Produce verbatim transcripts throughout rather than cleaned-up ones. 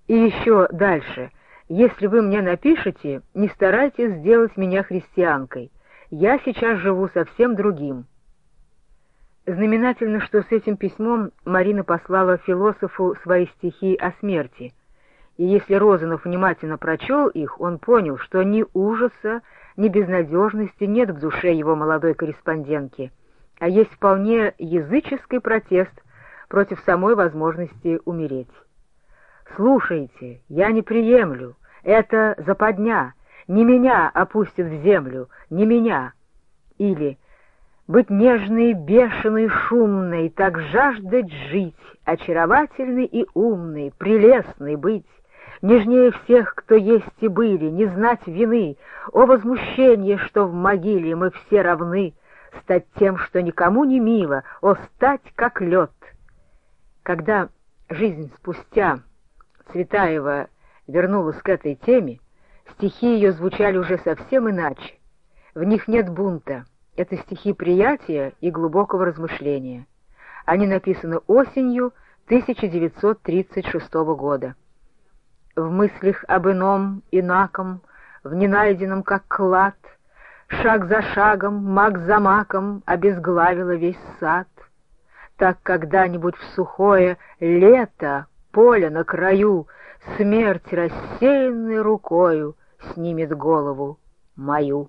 И еще дальше. Если вы мне напишете, не старайтесь сделать меня христианкой. Я сейчас живу совсем другим. Знаменательно, что с этим письмом Марина послала философу свои стихи о смерти. И если Розанов внимательно прочел их, он понял, что ни ужаса, ни безнадежности нет в душе его молодой корреспондентки, а есть вполне языческий протест против самой возможности умереть. «Слушайте, я не приемлю, это западня, не меня опустят в землю, не меня». Или «быть нежной, бешеной, шумной, так жаждать жить, очаровательной и умной, прелестной быть, нежнее всех, кто есть и были, не знать вины, о возмущение, что в могиле мы все равны, стать тем, что никому не мило, о стать как лед». Когда жизнь спустя Цветаева вернулась к этой теме, стихи ее звучали уже совсем иначе. В них нет бунта, это стихи приятия и глубокого размышления. Они написаны осенью тысяча девятьсот тридцать шестого года. В мыслях об ином, инаком, в ненайденном как клад, шаг за шагом, мак за маком обезглавила весь сад. Так когда-нибудь в сухое лето поле на краю смерть рассеянной рукою снимет голову мою.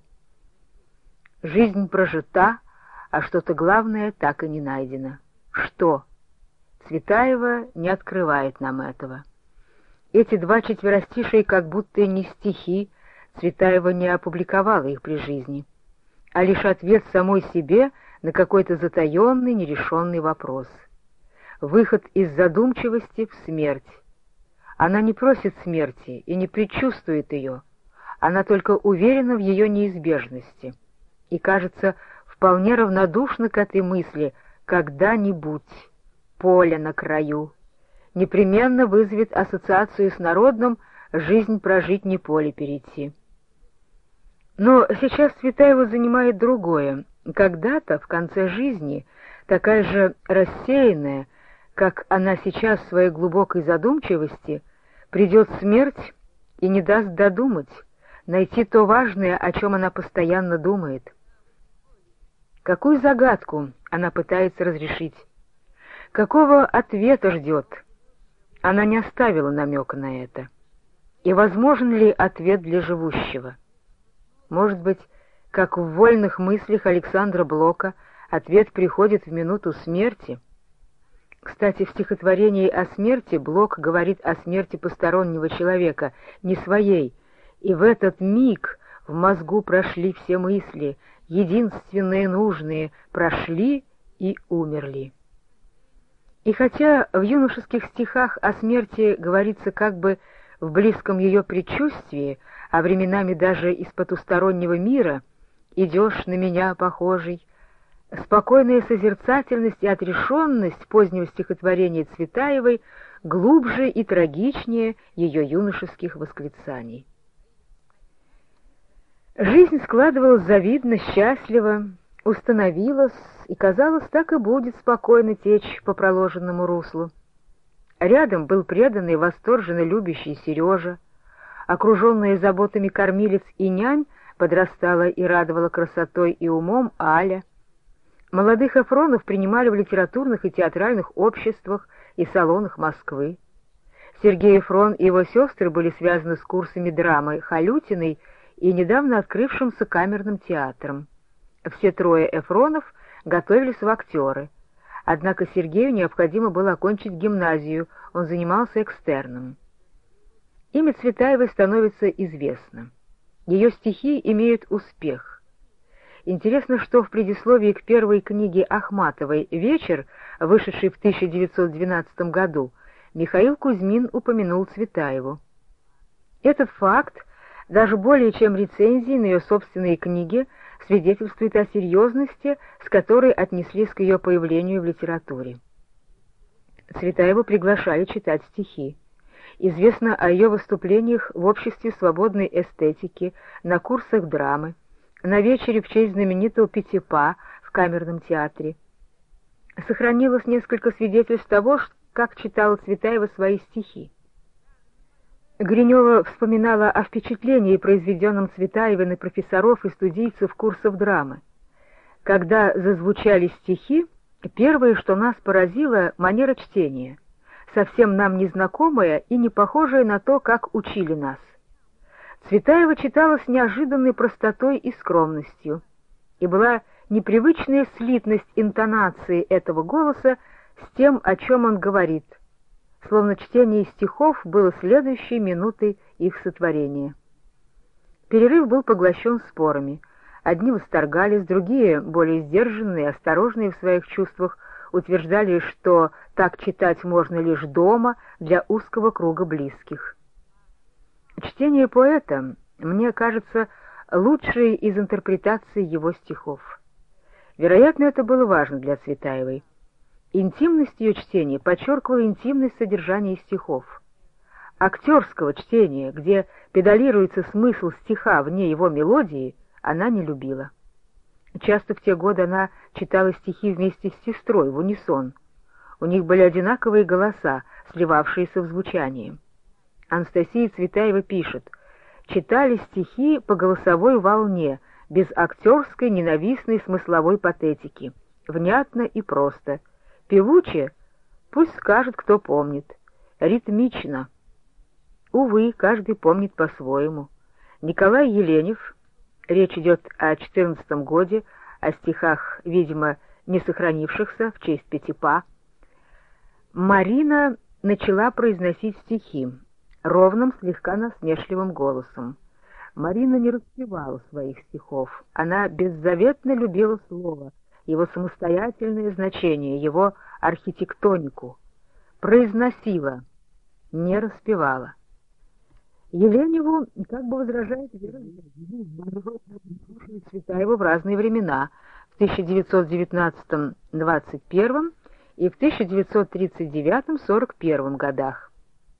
Жизнь прожита, а что-то главное так и не найдено. Что? Цветаева не открывает нам этого. Эти два четверостишия как будто и не стихи, Цветаева не опубликовала их при жизни, а лишь ответ самой себе на какой-то затаенный, нерешенный вопрос. Выход из задумчивости в смерть. Она не просит смерти и не предчувствует ее, она только уверена в ее неизбежности и, кажется, вполне равнодушна к этой мысли «когда-нибудь, поле на краю», непременно вызовет ассоциацию с народным «жизнь прожить, не поле перейти». Но сейчас Цветаева занимает другое. Когда-то, в конце жизни, такая же рассеянная, как она сейчас в своей глубокой задумчивости, придет смерть и не даст додумать, найти то важное, о чем она постоянно думает. Какую загадку она пытается разрешить? Какого ответа ждет? Она не оставила намека на это. И возможен ли ответ для живущего? Может быть, как в вольных мыслях Александра Блока, ответ приходит в минуту смерти? Кстати, в стихотворении о смерти Блок говорит о смерти постороннего человека, не своей, и в этот миг в мозгу прошли все мысли, единственные нужные, прошли и умерли. И хотя в юношеских стихах о смерти говорится как бы в близком ее предчувствии, а временами даже из потустороннего мира, «идешь на меня похожий», спокойная созерцательность и отрешенность позднего стихотворения Цветаевой глубже и трагичнее ее юношеских восклицаний. Жизнь складывалась завидно, счастливо, установилась и, казалось, так и будет спокойно течь по проложенному руслу. Рядом был преданный, восторженно любящий Сережа, окруженная заботами кормилец и нянь подрастала и радовала красотой и умом Аля. Молодых Эфронов принимали в литературных и театральных обществах и салонах Москвы. Сергей Эфрон и его сестры были связаны с курсами драмы Халютиной и недавно открывшимся камерным театром. Все трое Эфронов готовились в актеры. Однако Сергею необходимо было окончить гимназию, он занимался экстерном. Имя Цветаевой становится известно. Ее стихи имеют успех. Интересно, что в предисловии к первой книге Ахматовой «Вечер», вышедшей в тысяча девятьсот двенадцатом году, Михаил Кузьмин упомянул Цветаеву. Этот факт, даже более чем рецензии на ее собственные книги, свидетельствует о серьезности, с которой отнеслись к ее появлению в литературе. Цветаеву приглашали читать стихи. Известно о ее выступлениях в Обществе свободной эстетики, на курсах драмы, на вечере в честь знаменитого Пятипа в камерном театре. Сохранилось несколько свидетельств того, как читала Цветаева свои стихи. Гринева вспоминала о впечатлении, произведенном Цветаевой на профессоров и студийцев курсов драмы. Когда зазвучали стихи, первое, что нас поразило, — манера чтения, совсем нам незнакомая и не похожая на то, как учили нас. Цветаева читала с неожиданной простотой и скромностью, и была непривычная слитность интонации этого голоса с тем, о чем он говорит, словно чтение стихов было следующей минутой их сотворения. Перерыв был поглощен спорами. Одни восторгались, другие, более сдержанные, осторожные в своих чувствах, утверждали, что так читать можно лишь дома для узкого круга близких. Чтение поэта, мне кажется, лучшей из интерпретаций его стихов. Вероятно, это было важно для Цветаевой. Интимность ее чтения подчеркивала интимность содержания стихов. Актерского чтения, где педалируется смысл стиха вне его мелодии, она не любила. Часто в те годы она читала стихи вместе с сестрой, в унисон. У них были одинаковые голоса, сливавшиеся в звучании. Анастасия Цветаева пишет: «Читали стихи по голосовой волне, без актерской ненавистной смысловой патетики. Внятно и просто. Певуче? Пусть скажет, кто помнит. Ритмично. Увы, каждый помнит по-своему. Николай Еленев, речь идет о четырнадцатом годе, о стихах, видимо, не сохранившихся в честь Пятипа. Марина начала произносить стихи ровным, слегка насмешливым голосом. Марина не распевала своих стихов, она беззаветно любила слово, его самостоятельное значение, его архитектонику. Произносила, не распевала. Еленеву как бы возражает Вера Цветаева в разные времена, в тысяча девятьсот девятнадцатом — двадцать первом и в тысяча девятьсот тридцать девятом — сорок первом годах.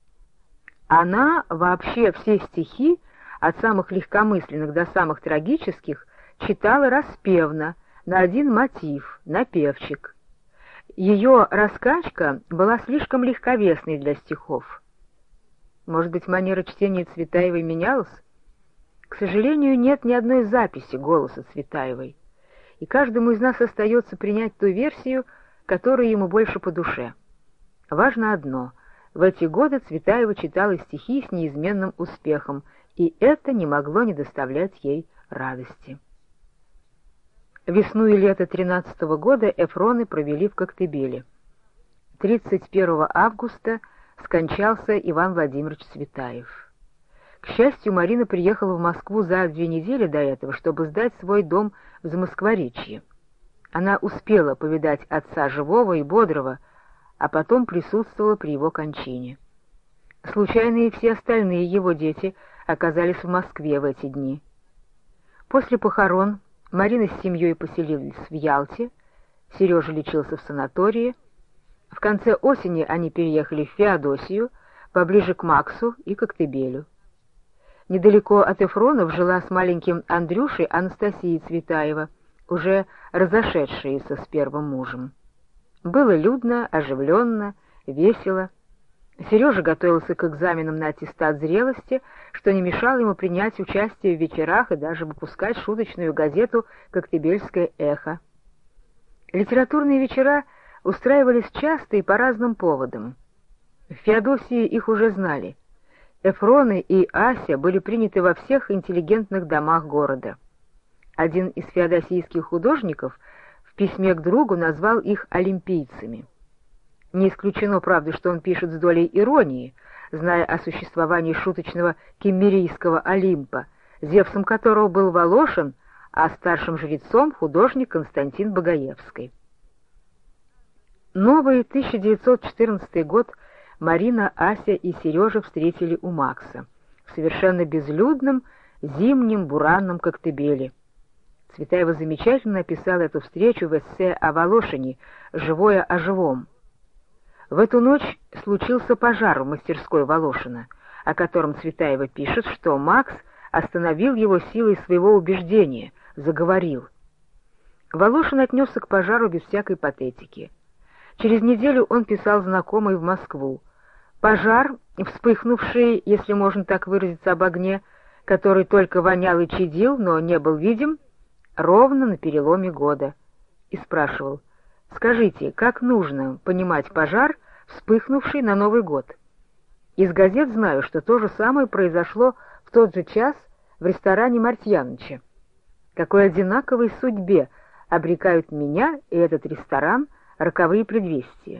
Она вообще все стихи, от самых легкомысленных до самых трагических, читала распевно, на один мотив, напевчик. Ее раскачка была слишком легковесной для стихов. Может быть, манера чтения Цветаевой менялась? К сожалению, нет ни одной записи голоса Цветаевой, и каждому из нас остается принять ту версию, которая ему больше по душе. Важно одно — в эти годы Цветаева читала стихи с неизменным успехом, и это не могло не доставлять ей радости. Весну и лето тринадцатого года Эфроны провели в Коктебеле. тридцать первого августа скончался Иван Владимирович Цветаев. К счастью, Марина приехала в Москву за две недели до этого, чтобы сдать свой дом в Замоскворечье. Она успела повидать отца живого и бодрого, а потом присутствовала при его кончине. Случайно и все остальные его дети оказались в Москве в эти дни. После похорон Марина с семьей поселились в Ялте, Сережа лечился в санатории. В конце осени они переехали в Феодосию, поближе к Максу и Коктебелю. Недалеко от Эфронов жила с маленьким Андрюшей Анастасия Цветаева, уже разошедшаяся с первым мужем. Было людно, оживленно, весело. Сережа готовился к экзаменам на аттестат зрелости, что не мешало ему принять участие в вечерах и даже выпускать шуточную газету «Коктебельское эхо». Литературные вечера устраивались часто и по разным поводам. В Феодосии их уже знали. Эфроны и Ася были приняты во всех интеллигентных домах города. Один из феодосийских художников в письме к другу назвал их олимпийцами. Не исключено, правда, что он пишет с долей иронии, зная о существовании шуточного киммерийского Олимпа, зевсом которого был Волошин, а старшим жрецом художник Константин Богоевский. Новый тысяча девятьсот четырнадцатый год Марина, Ася и Сережа встретили у Макса, в совершенно безлюдном зимнем буранном Коктебеле. Цветаева замечательно описала эту встречу в эссе о Волошине «Живое о живом». В эту ночь случился пожар в мастерской Волошина, о котором Цветаева пишет, что Макс остановил его силой своего убеждения, заговорил. Волошин отнесся к пожару без всякой патетики. Через неделю он писал знакомой в Москву: Пожар, вспыхнувший, если можно так выразиться, об огне, который только вонял и чадил, но не был видим, ровно на переломе года. И спрашивал: «Скажите, как нужно понимать пожар, вспыхнувший на Новый год?» Из газет знаю, что то же самое произошло в тот же час в ресторане Мартьяныча. Какой одинаковой судьбе обрекают меня и этот ресторан роковые предвестия.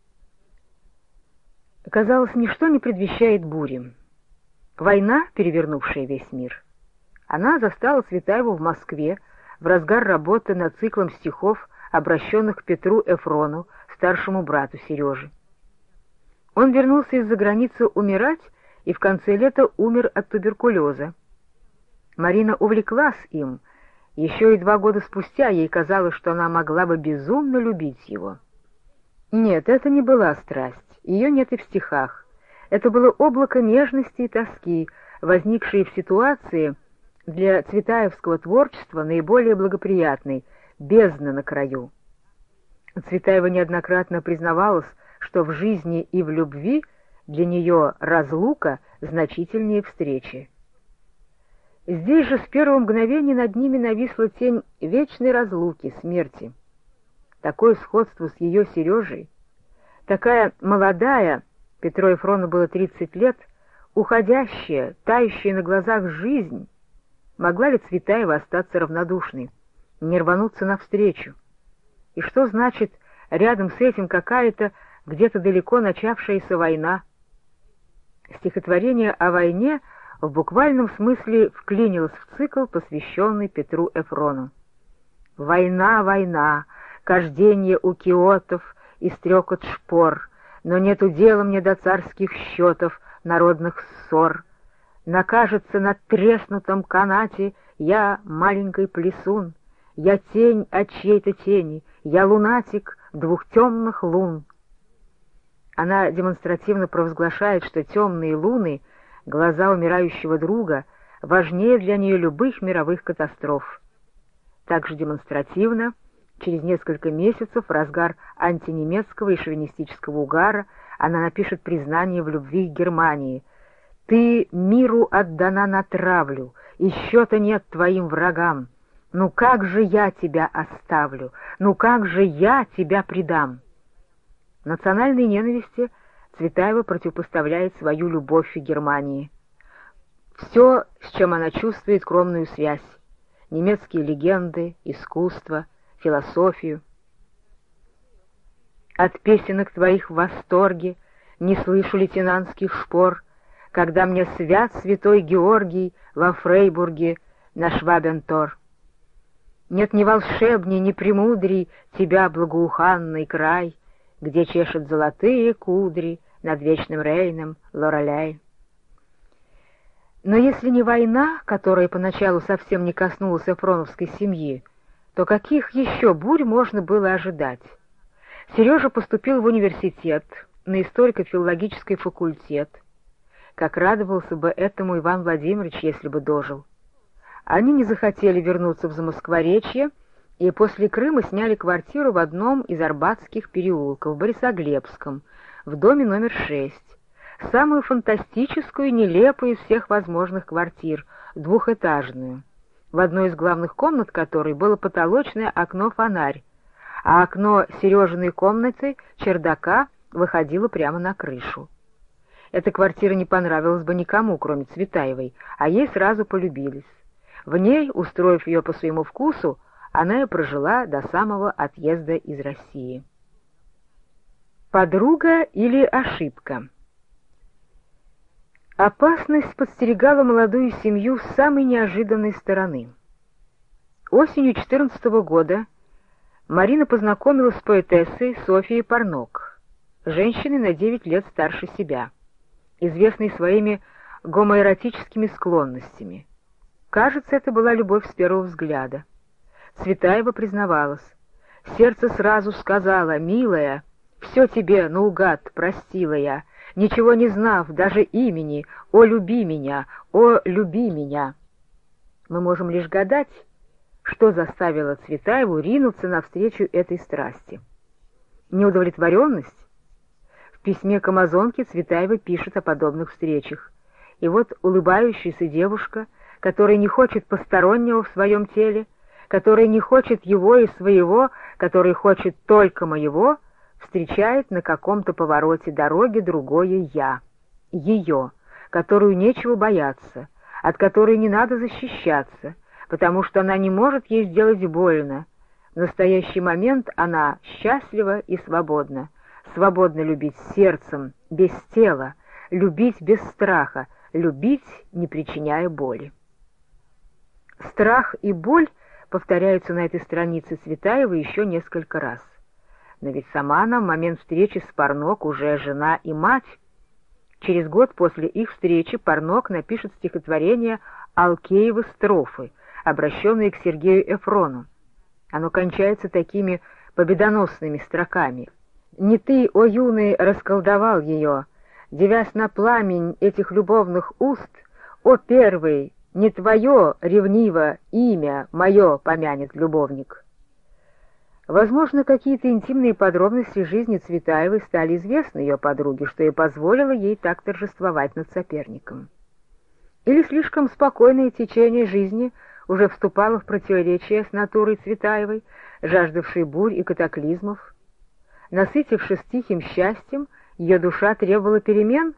Казалось, ничто не предвещает бури. Война, перевернувшая весь мир. Она застала Цветаеву в Москве в разгар работы над циклом стихов, обращенных к Петру Эфрону, старшему брату Сережи. Он вернулся из-за границы умирать и в конце лета умер от туберкулеза. Марина увлеклась им. Еще и два года спустя ей казалось, что она могла бы безумно любить его. Нет, это не была страсть, ее нет и в стихах. Это было облако нежности и тоски, возникшее в ситуации, для цветаевского творчества наиболее благоприятной, бездна на краю. Цветаева неоднократно признавалась, что в жизни и в любви для нее разлука значительнее встречи. Здесь же с первого мгновения над ними нависла тень вечной разлуки, смерти. Такое сходство с ее Сережей, такая молодая, Петру Эфрону было тридцать лет, уходящая, тающая на глазах жизнь, могла ли Цветаева остаться равнодушной, не рвануться навстречу? И что значит рядом с этим какая-то где-то далеко начавшаяся война? Стихотворение о войне в буквальном смысле вклинилось в цикл, посвященный Петру Эфрону. «Война, война, кожденье у киотов и стрекот шпор, но нету дела мне до царских счетов, народных ссор. Накажется на треснутом канате я маленький плесун, я тень от чьей-то тени, я лунатик двух темных лун». Она демонстративно провозглашает, что темные луны, глаза умирающего друга, важнее для нее любых мировых катастроф. Также демонстративно, через несколько месяцев, в разгар антинемецкого и шовинистического угара, она напишет признание в любви к Германии. «Ты миру отдана на травлю, и счета нет твоим врагам. Ну как же я тебя оставлю? Ну как же я тебя предам?» Национальной ненависти Цветаева противопоставляет свою любовь к Германии. Все, с чем она чувствует кровную связь: немецкие легенды, искусство, философию. «От песенок твоих в восторге не слышу лейтенантских шпор, когда мне свят святой Георгий во Фрейбурге на Швабентор. Нет ни волшебней, ни премудрей тебя, благоуханный край, где чешет золотые кудри над вечным Рейном Лореляй». Но если не война, которая поначалу совсем не коснулась эфроновской семьи, то каких еще бурь можно было ожидать? Сережа поступил в университет, на историко-филологический факультет. Как радовался бы этому Иван Владимирович, если бы дожил. Они не захотели вернуться в Замоскворечье, и после Крыма сняли квартиру в одном из арбатских переулков, в Борисоглебском, в доме номер шесть, самую фантастическую и нелепую из всех возможных квартир, двухэтажную, в одной из главных комнат которой было потолочное окно-фонарь, а окно Сережиной комнаты, чердака, выходило прямо на крышу. Эта квартира не понравилась бы никому, кроме Цветаевой, а ей сразу полюбились. В ней, устроив ее по своему вкусу, она и прожила до самого отъезда из России. Подруга или ошибка? Опасность подстерегала молодую семью с самой неожиданной стороны. Осенью четырнадцатого года Марина познакомилась с поэтессой Софией Парнок, женщиной на девять лет старше себя, известной своими гомоэротическими склонностями. Кажется, это была любовь с первого взгляда. Цветаева признавалась. Сердце сразу сказала: «Милая, все тебе наугад простила я, ничего не знав, даже имени, о, люби меня, о, люби меня». Мы можем лишь гадать, что заставило Цветаеву ринуться навстречу этой страсти. Неудовлетворенность? В письме к амазонке Цветаева пишет о подобных встречах. И вот улыбающаяся девушка, которая не хочет постороннего в своем теле, которая не хочет его и своего, которая хочет только моего, встречает на каком-то повороте дороги другое «я», ее, которую нечего бояться, от которой не надо защищаться, потому что она не может ей сделать больно. В настоящий момент она счастлива и свободна, свободна любить сердцем, без тела, любить без страха, любить, не причиняя боли. Страх и боль повторяются на этой странице Цветаева еще несколько раз. Но ведь сама она в момент встречи с Парнок уже жена и мать. Через год после их встречи Парнок напишет стихотворение «Алкеевы строфы», обращенные к Сергею Эфрону. Оно кончается такими победоносными строками. «Не ты, о юный, расколдовал ее, девясь на пламень этих любовных уст, о первый, не твое ревниво имя мое помянет любовник». Возможно, какие-то интимные подробности жизни Цветаевой стали известны ее подруге, что и позволило ей так торжествовать над соперником. Или слишком спокойное течение жизни уже вступало в противоречие с натурой Цветаевой, жаждавшей бурь и катаклизмов. Насытившись тихим счастьем, ее душа требовала перемен.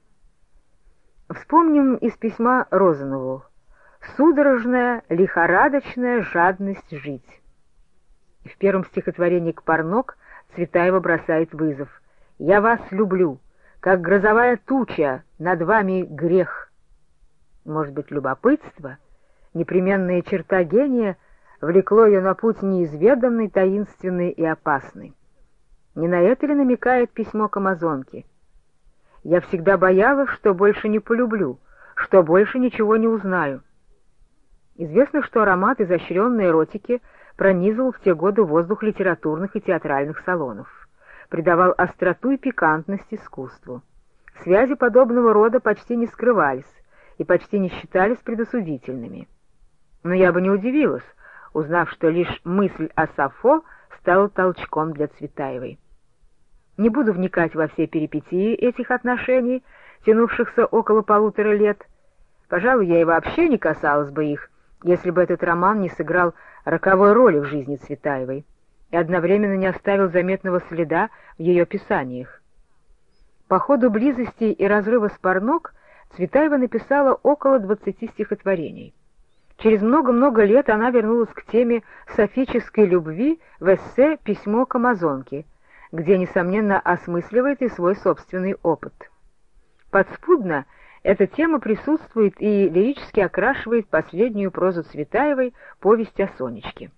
Вспомним из письма Розанову «Судорожная, лихорадочная жадность жить». В первом стихотворении к Парнок Цветаева бросает вызов: «Я вас люблю, как грозовая туча, над вами грех». Может быть, любопытство, непременная черта гения, влекло ее на путь неизведанный, таинственный и опасный. Не на это ли намекает письмо к амазонке? «Я всегда боялась, что больше не полюблю, что больше ничего не узнаю». Известно, что аромат изощренной эротики пронизывал в те годы воздух литературных и театральных салонов, придавал остроту и пикантность искусству. Связи подобного рода почти не скрывались и почти не считались предосудительными. Но я бы не удивилась, узнав, что лишь мысль о Сафо стала толчком для Цветаевой. Не буду вникать во все перипетии этих отношений, тянувшихся около полутора лет. Пожалуй, я и вообще не касалась бы их, если бы этот роман не сыграл роковой роли в жизни Цветаевой и одновременно не оставил заметного следа в ее писаниях. По ходу близости и разрыва с Парнок Цветаева написала около двадцати стихотворений. Через много-много лет она вернулась к теме софической любви в эссе «Письмо к амазонке», где, несомненно, осмысливает и свой собственный опыт. Подспудно эта тема присутствует и лирически окрашивает последнюю прозу Цветаевой «Повесть о Сонечке».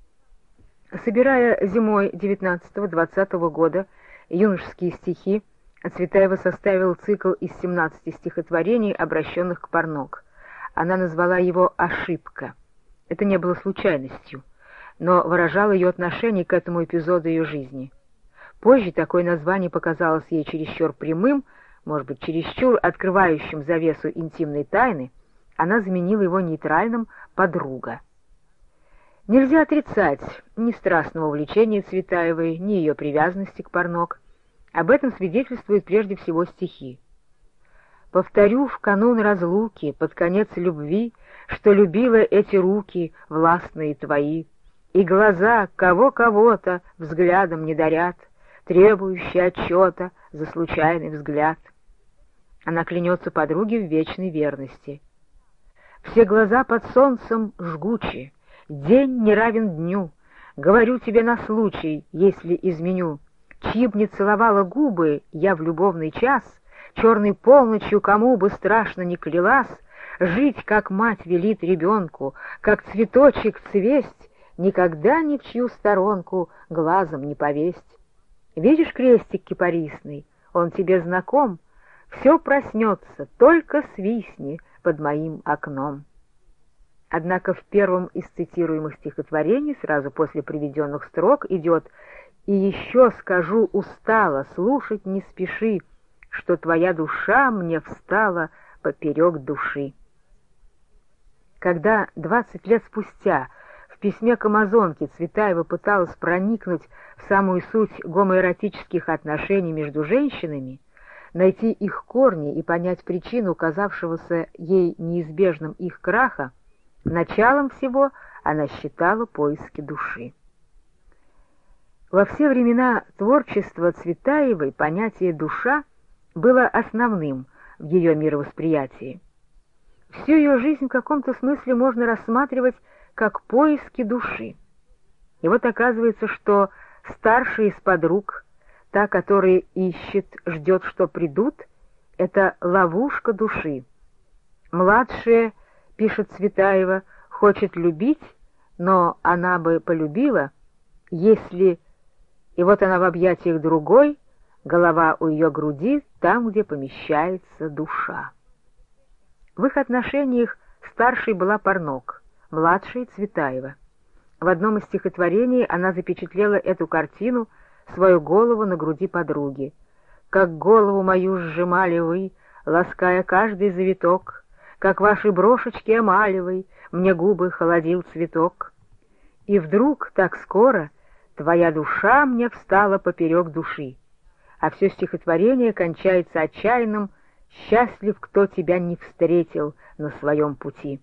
Собирая зимой девятнадцатого-двадцатого года юношеские стихи, Цветаева составила цикл из семнадцати стихотворений, обращенных к Парнок. Она назвала его «Ошибка». Это не было случайностью, но выражало ее отношение к этому эпизоду ее жизни. Позже такое название показалось ей чересчур прямым, может быть, чересчур открывающим завесу интимной тайны, она заменила его нейтральным «подруга». Нельзя отрицать ни страстного увлечения Цветаевой, ни ее привязанности к Парнок. Об этом свидетельствуют прежде всего стихи. «Повторю в канун разлуки, под конец любви, что любила эти руки, властные твои, и глаза кого-кого-то взглядом не дарят, требующие отчета за случайный взгляд». Она клянется подруге в вечной верности. «Все глаза под солнцем жгучи, день не равен дню, говорю тебе на случай, если изменю, чьи б не целовала губы я в любовный час, черной полночью кому бы страшно не клялась, жить, как мать велит ребенку, как цветочек цвесть, никогда ни в чью сторонку глазом не повесть. Видишь крестик кипарисный, он тебе знаком, все проснется, только свистни под моим окном». Однако в первом из цитируемых стихотворений, сразу после приведенных строк, идет «И еще скажу устало, слушать не спеши, что твоя душа мне встала поперек души». Когда двадцать лет спустя в письме к амазонке Цветаева пыталась проникнуть в самую суть гомоэротических отношений между женщинами, найти их корни и понять причину казавшегося ей неизбежным их краха, началом всего она считала поиски души. Во все времена творчества Цветаевой понятие «душа» было основным в ее мировосприятии. Всю ее жизнь в каком-то смысле можно рассматривать как поиски души. И вот оказывается, что старшая из подруг, та, которая ищет, ждет, что придут, это ловушка души. Младшая, пишет Цветаева, хочет любить, но она бы полюбила, если... И вот она в объятиях другой, голова у ее груди, там, где помещается душа. В их отношениях старшей была Парнок, младшей — Цветаева. В одном из стихотворений она запечатлела эту картину, свою голову на груди подруги. «Как голову мою сжимали вы, лаская каждый завиток, как ваши брошечки эмалевой мне губы холодил цветок. И вдруг, так скоро, твоя душа мне встала поперек души». А все стихотворение кончается отчаянным «Счастлив, кто тебя не встретил на своем пути».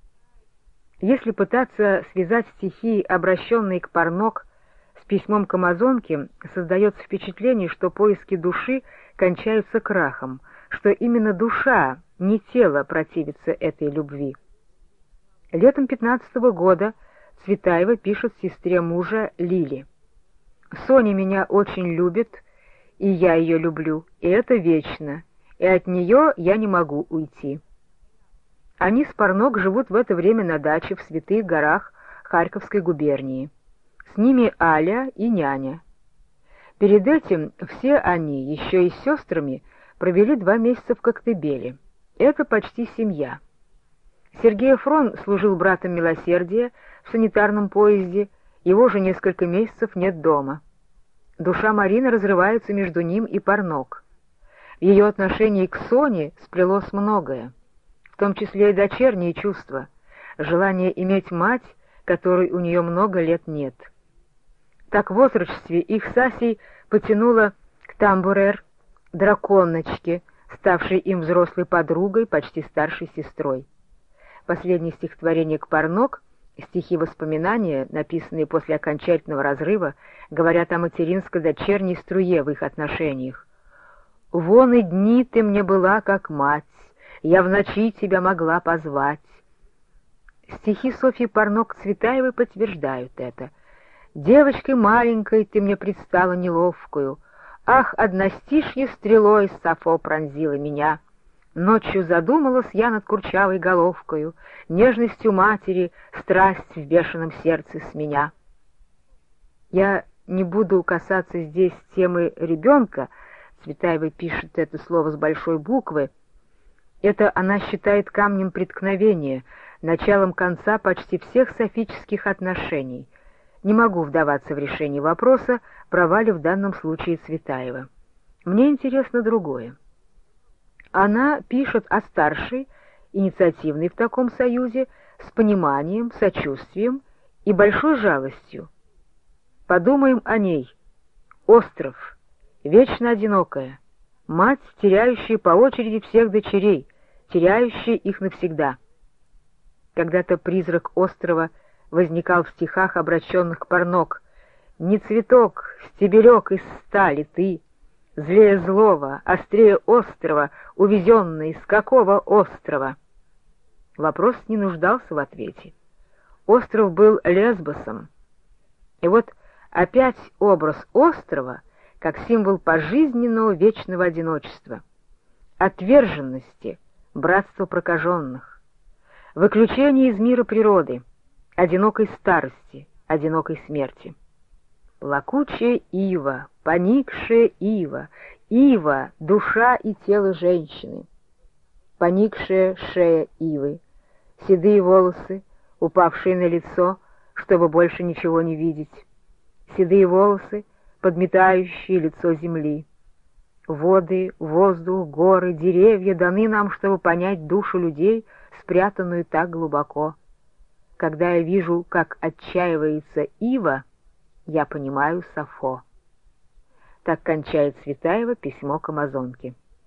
Если пытаться связать стихи, обращенные к Парнок, с письмом к амазонке, создается впечатление, что поиски души кончаются крахом, что именно душа, не тело, противится этой любви. Летом пятнадцатого года Цветаева пишет сестре мужа Лиле: «Соня меня очень любит, и я ее люблю, и это вечно, и от нее я не могу уйти». Они с Парнок живут в это время на даче в Святых горах Харьковской губернии. С ними Аля и няня. Перед этим все они, еще и с сестрами, провели два месяца в Коктебеле. Это почти семья. Сергей Фрон служил братом милосердия в санитарном поезде, его же несколько месяцев нет дома. Душа Марины разрывается между ним и Парнок. В ее отношении к Соне сплелось многое, в том числе и дочерние чувства, желание иметь мать, которой у нее много лет нет. Так в отрочестве их с Асей потянуло к тамбурер, драконочке, ставшей им взрослой подругой, почти старшей сестрой. Последнее стихотворение к Парнок, стихи-воспоминания, написанные после окончательного разрыва, говорят о материнско-дочерней струе в их отношениях. «Вон и дни ты мне была, как мать, я в ночи тебя могла позвать». Стихи Софьи Парнок-Цветаевой подтверждают это. «Девочкой маленькой ты мне предстала неловкую, ах, одностишье стрелой Сафо пронзила меня. Ночью задумалась я над курчавой головкою, нежностью матери страсть в бешеном сердце с меня». Я не буду касаться здесь темы ребенка, Цветаева пишет это слово с большой буквы. Это она считает камнем преткновения, началом конца почти всех софических отношений. Не могу вдаваться в решение вопроса, права ли в данном случае Цветаева. Мне интересно другое. Она пишет о старшей, инициативной в таком союзе, с пониманием, сочувствием и большой жалостью. Подумаем о ней. Остров, вечно одинокая, мать, теряющая по очереди всех дочерей, теряющая их навсегда. Когда-то призрак острова возникал в стихах, обращенных к Парнок. «Не цветок, стебелек из стали ты, злее злого, острее острова, увезенный с какого острова?» Вопрос не нуждался в ответе. Остров был Лесбосом. И вот опять образ острова как символ пожизненного вечного одиночества, отверженности, братства прокаженных, выключения из мира природы, одинокой старости, одинокой смерти. Плакучая ива, поникшая ива, ива — душа и тело женщины, поникшая шея ивы, седые волосы, упавшие на лицо, чтобы больше ничего не видеть, седые волосы, подметающие лицо земли. Воды, воздух, горы, деревья даны нам, чтобы понять душу людей, спрятанную так глубоко. Когда я вижу, как отчаивается ива, я понимаю Сафо. Так кончает Цветаева письмо к амазонке.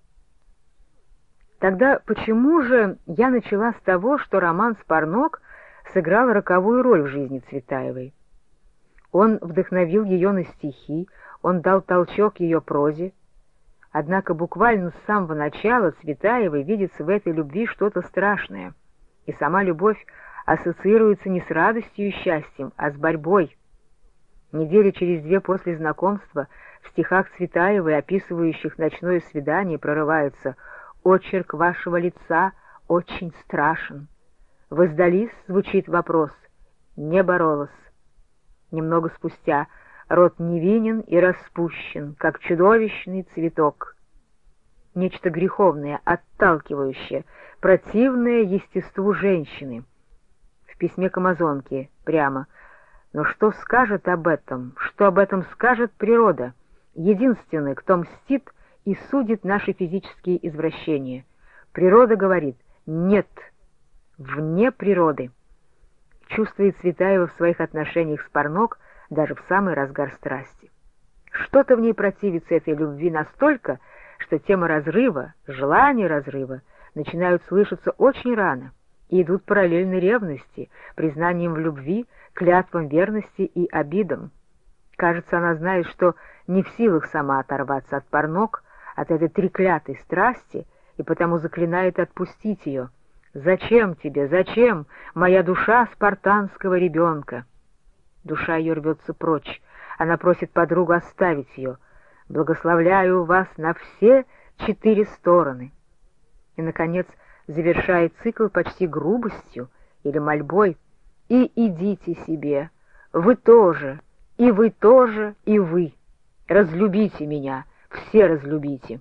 Тогда почему же я начала с того, что роман «Спарнок» сыграл роковую роль в жизни Цветаевой? Он вдохновил ее на стихи, он дал толчок ее прозе. Однако буквально с самого начала Цветаевой видится в этой любви что-то страшное, и сама любовь ассоциируется не с радостью и счастьем, а с борьбой. Недели через две после знакомства в стихах Цветаевой, описывающих ночное свидание, прорывается: «Очерк вашего лица очень страшен». «Воздались?» — звучит вопрос. «Не боролась». Немного спустя: «Рот невинен и распущен, как чудовищный цветок». Нечто греховное, отталкивающее, противное естеству женщины. В письме к амазонке прямо: «Но что скажет об этом, что об этом скажет природа, единственный, кто мстит и судит наши физические извращения? Природа говорит: нет, вне природы». Чувствует Цветаева в своих отношениях с Парнок даже в самый разгар страсти. Что-то в ней противится этой любви настолько, что тема разрыва, желание разрыва начинают слышаться очень рано и идут параллельно ревности, признанием в любви, клятвам верности и обидам. Кажется, она знает, что не в силах сама оторваться от Парнок, от этой треклятой страсти, и потому заклинает отпустить ее. «Зачем тебе, зачем, моя душа спартанского ребенка?» Душа ее рвется прочь. Она просит подругу оставить ее. «Благословляю вас на все четыре стороны». И, наконец, завершает цикл почти грубостью или мольбой: «И идите себе, вы тоже, и вы тоже, и вы. Разлюбите меня, все разлюбите».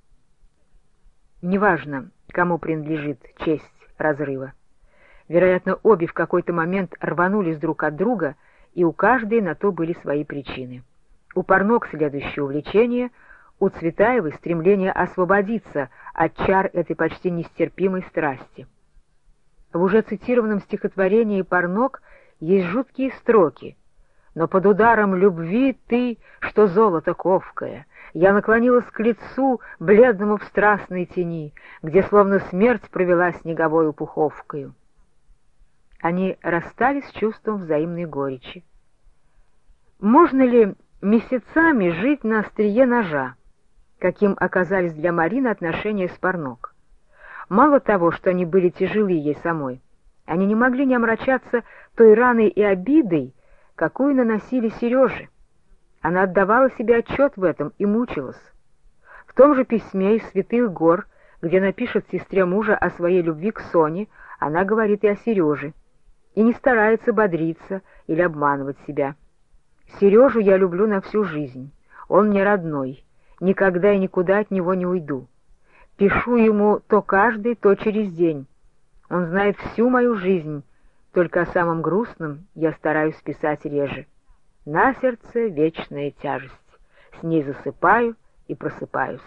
Неважно, кому принадлежит честь разрыва. Вероятно, обе в какой-то момент рванулись друг от друга, и у каждой на то были свои причины. У Парнок следующее увлечение, у Цветаевой стремление освободиться от чар этой почти нестерпимой страсти. В уже цитированном стихотворении Парнок есть жуткие строки: «Но под ударом любви ты, что золото ковкое, я наклонилась к лицу, бледному в страстной тени, где словно смерть провела снеговою пуховкою». Они расстались с чувством взаимной горечи. Можно ли месяцами жить на острие ножа, каким оказались для Марины отношения с Парнок? Мало того, что они были тяжелы ей самой, они не могли не омрачаться той раной и обидой, какую наносили Сереже. Она отдавала себе отчет в этом и мучилась. В том же письме из Святых Гор, где напишет сестре мужа о своей любви к Соне, она говорит и о Сереже, и не старается бодриться или обманывать себя. «Сережу я люблю на всю жизнь, он мне родной, никогда и никуда от него не уйду. Пишу ему то каждый, то через день. Он знает всю мою жизнь, только о самом грустном я стараюсь писать реже. На сердце вечная тяжесть, с ней засыпаю и просыпаюсь».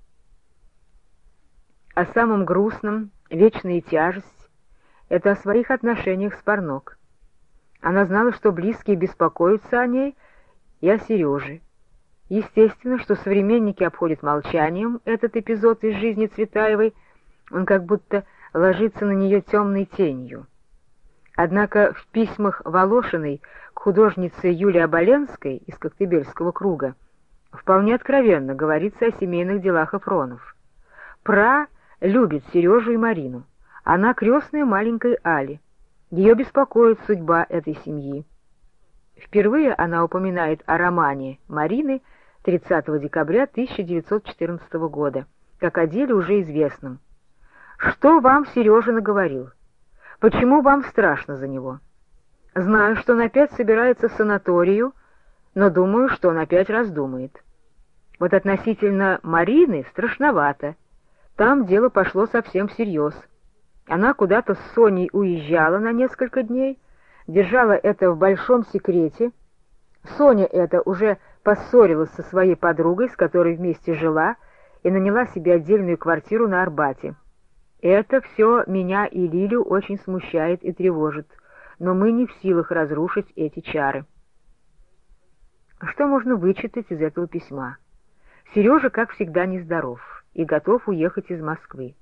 О самом грустном, вечная тяжесть — это о своих отношениях с Парнок. Она знала, что близкие беспокоятся о ней и о Сереже. Естественно, что современники обходят молчанием этот эпизод из жизни Цветаевой, он как будто ложится на нее темной тенью. Однако в письмах Волошиной к художнице Юлии Оболенской из Коктебельского круга вполне откровенно говорится о семейных делах Эфронов. Пра любит Сережу и Марину. Она крестная маленькой Али. Ее беспокоит судьба этой семьи. Впервые она упоминает о романе Марины тридцатого декабря тысяча девятьсот четырнадцатого года, как о деле уже известном. «Что вам Сережа наговорил? Почему вам страшно за него? Знаю, что он опять собирается в санаторию, но думаю, что он опять раздумает. Вот относительно Марины страшновато. Там дело пошло совсем всерьез. Она куда-то с Соней уезжала на несколько дней, держала это в большом секрете. Соня эта уже поссорилась со своей подругой, с которой вместе жила, и наняла себе отдельную квартиру на Арбате. Это все меня и Лилю очень смущает и тревожит, но мы не в силах разрушить эти чары». Что можно вычитать из этого письма? Сережа, как всегда, нездоров и готов уехать из Москвы.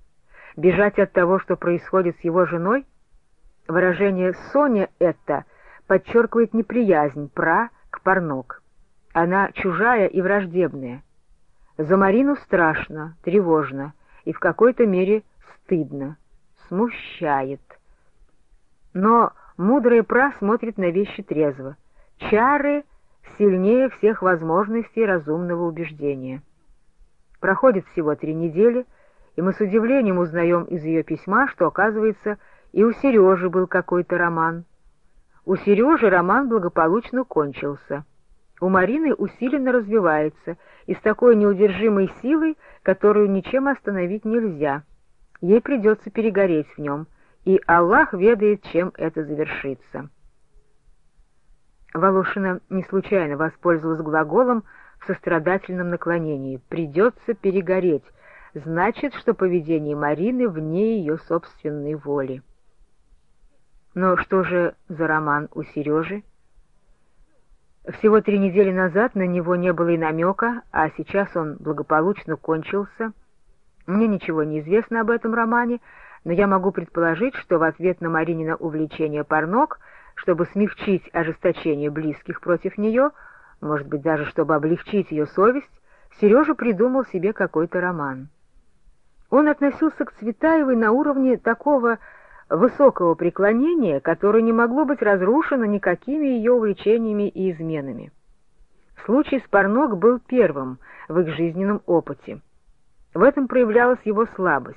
бежать от того, что происходит с его женой? Выражение «Соня» это подчеркивает неприязнь Пра к Парнок. Она чужая и враждебная. За Марину страшно, тревожно и в какой-то мере стыдно, смущает. Но мудрый Пра смотрит на вещи трезво. Чары сильнее всех возможностей разумного убеждения. Проходит всего три недели, и мы с удивлением узнаем из ее письма, что, оказывается, и у Сережи был какой-то роман. У Сережи роман благополучно кончился. У Марины усиленно развивается и с такой неудержимой силой, которую ничем остановить нельзя. Ей придется перегореть в нем, и Аллах ведает, чем это завершится. Волошина не случайно воспользовалась глаголом в сострадательном наклонении. «Придется перегореть» значит, что поведение Марины вне ее собственной воли. Но что же за роман у Сережи? Всего три недели назад на него не было и намека, а сейчас он благополучно кончился. Мне ничего не известно об этом романе, но я могу предположить, что в ответ на Маринино увлечение Парнок, чтобы смягчить ожесточение близких против нее, может быть, даже чтобы облегчить ее совесть, Сережа придумал себе какой-то роман. Он относился к Цветаевой на уровне такого высокого преклонения, которое не могло быть разрушено никакими ее увлечениями и изменами. Случай с Парнок был первым в их жизненном опыте. В этом проявлялась его слабость.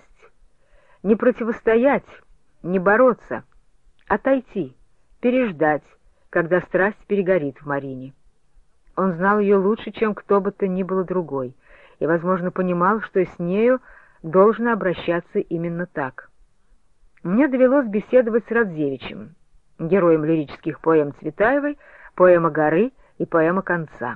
Не противостоять, не бороться, отойти, переждать, когда страсть перегорит в Марине. Он знал ее лучше, чем кто бы то ни было другой, и, возможно, понимал, что с нею должно обращаться именно так. Мне довелось беседовать с Радзевичем, героем лирических поэм Цветаевой, поэма «Горы» и поэма «Конца».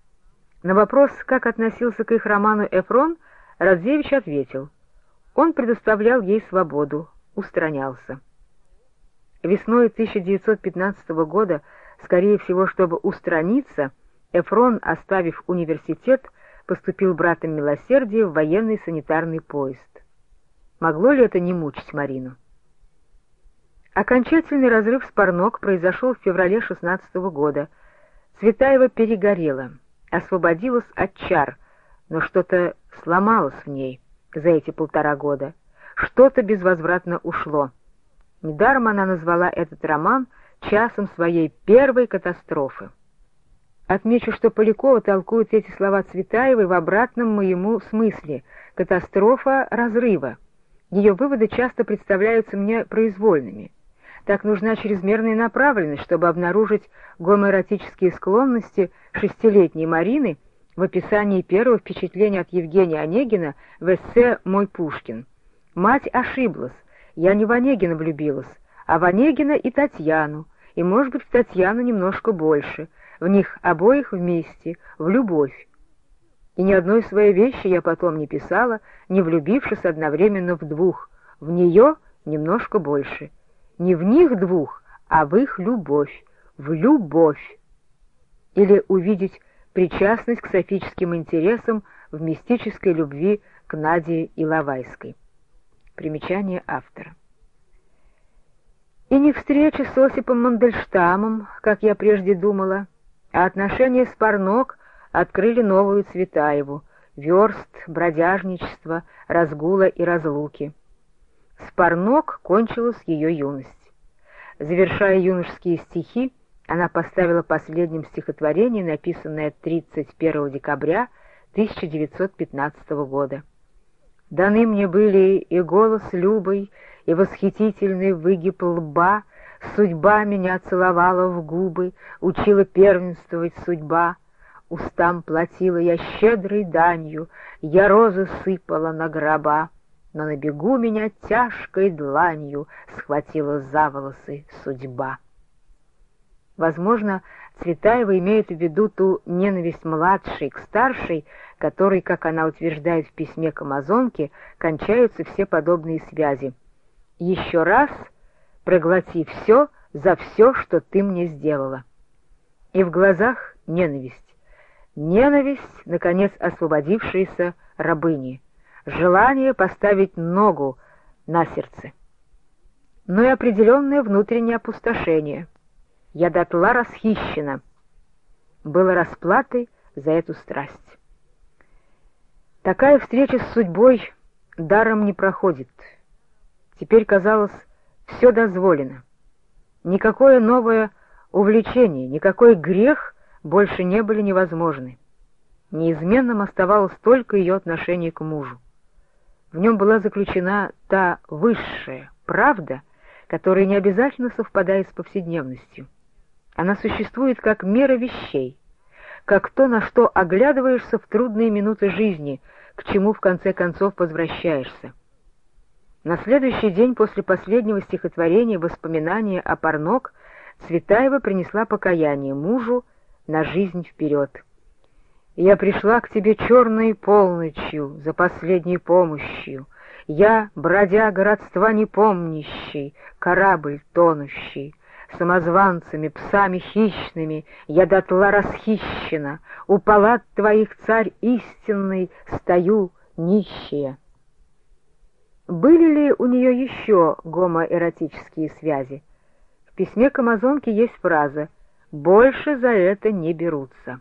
На вопрос, как относился к их роману Эфрон, Радзевич ответил: он предоставлял ей свободу, устранялся. Весной тысяча девятьсот пятнадцатого года, скорее всего, чтобы устраниться, Эфрон, оставив университет, поступил братом милосердия в военный санитарный поезд. Могло ли это не мучить Марину? Окончательный разрыв с Парнок произошел в феврале шестнадцатого года. Цветаева перегорела, освободилась от чар, но что-то сломалось в ней за эти полтора года. Что-то безвозвратно ушло. Недаром она назвала этот роман часом своей первой катастрофы. Отмечу, что Полякова толкует эти слова Цветаевой в обратном моему смысле — катастрофа разрыва. Ее выводы часто представляются мне произвольными. Так нужна чрезмерная направленность, чтобы обнаружить гомоэротические склонности шестилетней Марины в описании первого впечатления от Евгения Онегина в эссе «Мой Пушкин». Мать ошиблась, я не в Онегина влюбилась, а в Онегина и Татьяну, и, может быть, в Татьяну немножко больше, в них обоих вместе, в любовь. И ни одной своей вещи я потом не писала, не влюбившись одновременно в двух, в нее немножко больше. Не в них двух, а в их любовь, в любовь. Или увидеть причастность к софическим интересам в мистической любви к Наде Иловайской. Примечание автора. И не встреча с Осипом Мандельштамом, как я прежде думала, а отношения с Парнок открыли новую Цветаеву, верст, бродяжничество, разгула и разлуки. С Парнок кончилась ее юность. Завершая юношеские стихи, она поставила последним стихотворение, написанное тридцать первого декабря тысяча девятьсот пятнадцатого года. «Даны мне были и голос любой, и восхитительный выгиб лба, судьба меня целовала в губы, учила первенствовать судьба, устам платила я щедрой данью, я розы сыпала на гроба, но на бегу меня тяжкой дланью схватила за волосы судьба». Возможно, Цветаева имеет в виду ту ненависть младшей к старшей, которой, как она утверждает в письме к амазонке, кончаются все подобные связи. «Еще раз проглоти все за все, что ты мне сделала». И в глазах ненависть. Ненависть, наконец, освободившаяся рабыни. Желание поставить ногу на сердце, но и определенное внутреннее опустошение. Я дотла расхищена. Было расплатой за эту страсть. Такая встреча с судьбой даром не проходит. Теперь, казалось, все дозволено. Никакое новое увлечение, никакой грех больше не были невозможны. Неизменным оставалось только ее отношение к мужу. В нем была заключена та высшая правда, которая не обязательно совпадает с повседневностью. Она существует как мера вещей, как то, на что оглядываешься в трудные минуты жизни, к чему в конце концов возвращаешься. На следующий день после последнего стихотворения «Воспоминания о Парнок» Цветаева принесла покаяние мужу на жизнь вперед. «Я пришла к тебе черной полночью за последней помощью. Я, бродяга родства непомнящий, корабль тонущий. Самозванцами, псами хищными я дотла расхищена. У палат твоих, царь истинный, стою нищая». Были ли у нее еще гомоэротические связи? В письме к амазонке есть фраза «больше за это не берутся».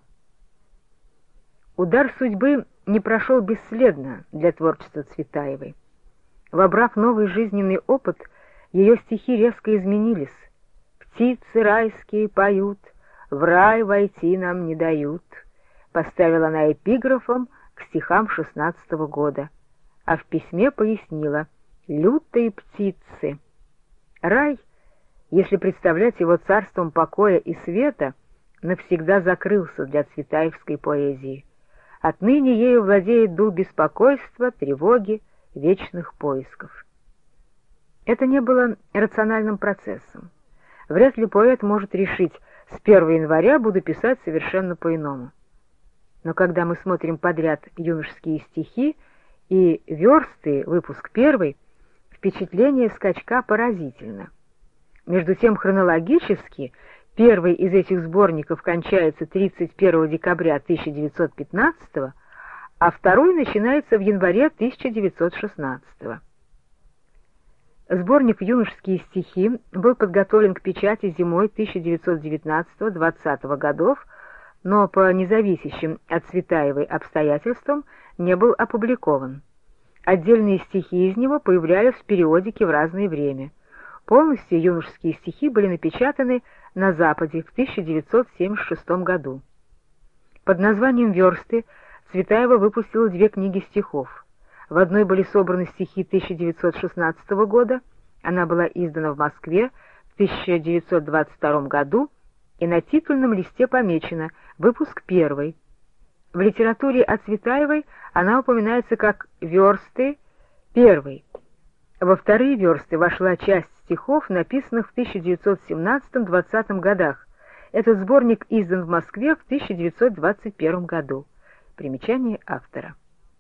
Удар судьбы не прошел бесследно для творчества Цветаевой. Вобрав новый жизненный опыт, ее стихи резко изменились. «Птицы райские поют, в рай войти нам не дают», поставила она эпиграфом к стихам шестнадцатого года, а в письме пояснила «лютые птицы». Рай, если представлять его царством покоя и света, навсегда закрылся для цветаевской поэзии. Отныне ею владеет дух беспокойства, тревоги, вечных поисков. Это не было рациональным процессом. Вряд ли поэт может решить, с первого января буду писать совершенно по-иному. Но когда мы смотрим подряд юношеские стихи и версты, выпуск первый, впечатление скачка поразительно. Между тем, хронологически, первый из этих сборников кончается тридцать первого декабря тысяча девятьсот пятнадцатого, а второй начинается в январе тысяча девятьсот шестнадцатого. Сборник «Юношеские стихи» был подготовлен к печати зимой тысяча девятьсот девятнадцатого-двадцатого годов, но по независящим от Цветаевой обстоятельствам не был опубликован. Отдельные стихи из него появлялись в периодике в разное время. Полностью юношеские стихи были напечатаны на Западе в тысяча девятьсот семьдесят шестом году. Под названием «Версты» Цветаева выпустила две книги стихов. В одной были собраны стихи тысяча девятьсот шестнадцатого года, она была издана в Москве в тысяча девятьсот двадцать втором году, и на титульном листе помечено «Выпуск первый». В литературе о Цветаевой она упоминается как «Версты первый». Во вторые версты вошла часть стихов, написанных в тысяча девятьсот семнадцатом-двадцатом годах. Этот сборник издан в Москве в тысяча девятьсот двадцать первом году. Примечание автора.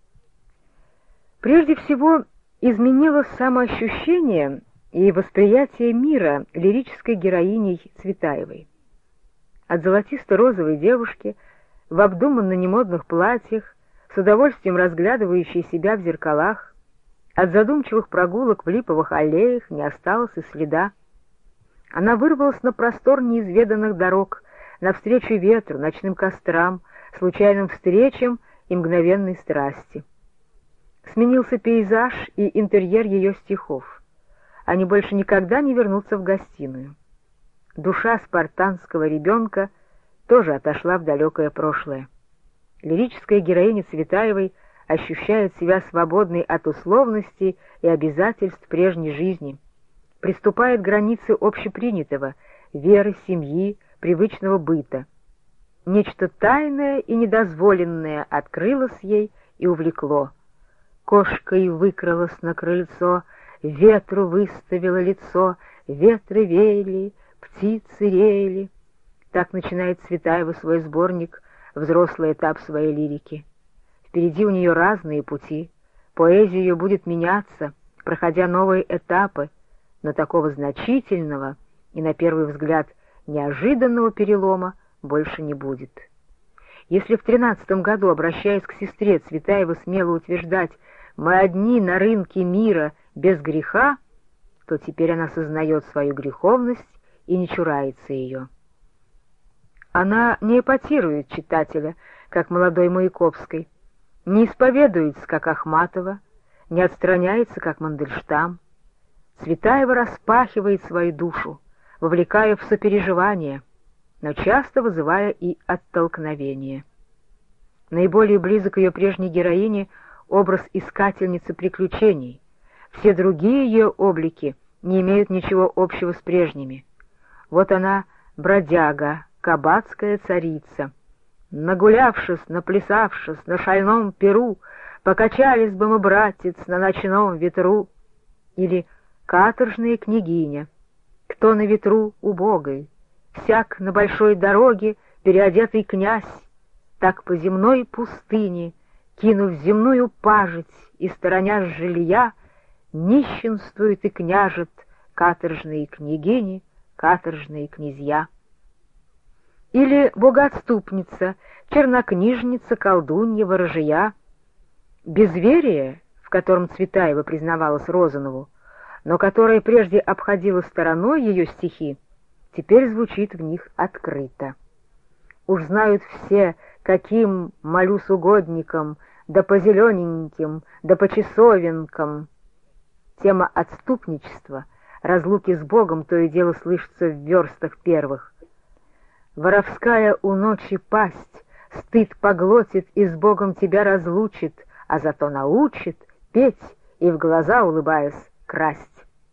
Прежде всего, изменилось самоощущение и восприятие мира лирической героиней Цветаевой. От золотисто-розовой девушки в обдуманно немодных платьях, с удовольствием разглядывающей себя в зеркалах, от задумчивых прогулок в липовых аллеях не осталось и следа. Она вырвалась на простор неизведанных дорог, навстречу ветру, ночным кострам, случайным встречам и мгновенной страсти. Сменился пейзаж и интерьер ее стихов. Они больше никогда не вернутся в гостиную. Душа спартанского ребенка тоже отошла в далекое прошлое. Лирическая героиня Цветаевой ощущает себя свободной от условностей и обязательств прежней жизни, приступает к границе общепринятого, веры, семьи, привычного быта. Нечто тайное и недозволенное открылось ей и увлекло. Кошкой выкралась на крыльцо, ветру выставила лицо, ветры веяли, птицы реяли. Так начинает Цветаева свой сборник, взрослый этап своей лирики. Впереди у нее разные пути, поэзия ее будет меняться, проходя новые этапы, но такого значительного и, на первый взгляд, неожиданного перелома больше не будет. Если в тринадцатом году, обращаясь к сестре, Цветаева смело утверждать «мы одни на рынке мира без греха, то теперь она сознает свою греховность и не чурается ее. Она не эпатирует читателя, как молодой Маяковской, не исповедуется, как Ахматова, не отстраняется, как Мандельштам. Цветаева распахивает свою душу, вовлекая в сопереживание, но часто вызывая и оттолкновение. Наиболее близок ее прежней героине образ искательницы приключений. Все другие ее облики не имеют ничего общего с прежними. Вот она, бродяга, кабацкая царица. Нагулявшись, наплясавшись на шальном перу, покачались бы мы, братец, на ночном ветру. Или каторжная княгиня, кто на ветру убогой, всяк на большой дороге переодетый князь, так по земной пустыне, кинув земную пажить и сторонясь жилья, нищенствует и княжет каторжные княгини, каторжные князья. Или богоотступница, чернокнижница, колдунья, ворожья. Безверие, в котором Цветаева признавалась Розанову, но которое прежде обходило стороной ее стихи, теперь звучит в них открыто. Уж знают все, каким молюсь угодникам, да по зелененьким, да по часовенкам. Тема отступничества, разлуки с Богом то и дело слышится в верстах первых. Воровская у ночи пасть, стыд поглотит и с Богом тебя разлучит, а зато научит петь и в глаза, улыбаясь, красть.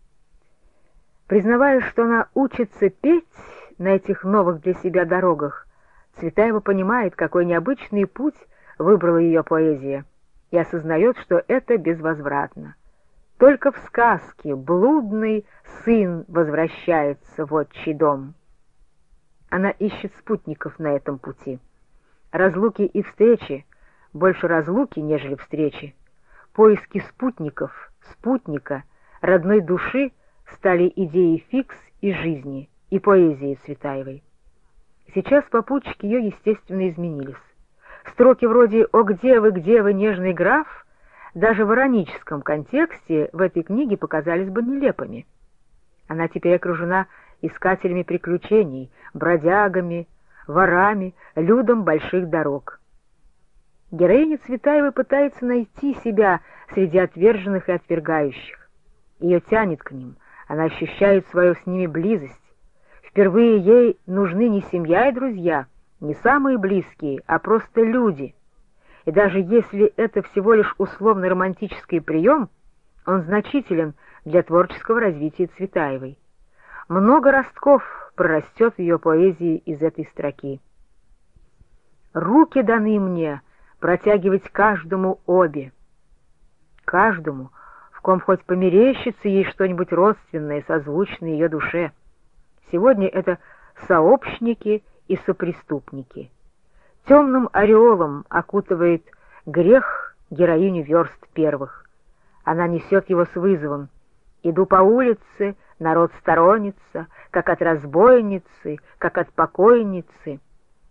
Признавая, что она учится петь на этих новых для себя дорогах, Цветаева понимает, какой необычный путь выбрала ее поэзия, и осознает, что это безвозвратно. Только в сказке блудный сын возвращается в отчий дом. Она ищет спутников на этом пути. Разлуки и встречи, больше разлуки, нежели встречи, поиски спутников, спутника, родной души стали идеей фикс и жизни, и поэзии Цветаевой. Сейчас попутчики ее, естественно, изменились. Строки вроде «О, где вы, где вы, нежный граф» даже в ироническом контексте в этой книге показались бы нелепыми. Она теперь окружена искателями приключений, бродягами, ворами, людом больших дорог. Героиня Цветаевой пытается найти себя среди отверженных и отвергающих. Ее тянет к ним, она ощущает свою с ними близость. Впервые ей нужны не семья и друзья, не самые близкие, а просто люди. И даже если это всего лишь условно-романтический прием, он значителен для творческого развития Цветаевой. Много ростков прорастет в ее поэзии из этой строки. «Руки даны мне протягивать каждому обе». Каждому, в ком хоть померещится ей что-нибудь родственное, созвучное ее душе. Сегодня это сообщники и сопреступники. Темным ореолом окутывает грех героиню верст первых. Она несет его с вызовом. Иду по улице, народ сторонится, как от разбойницы, как от покойницы.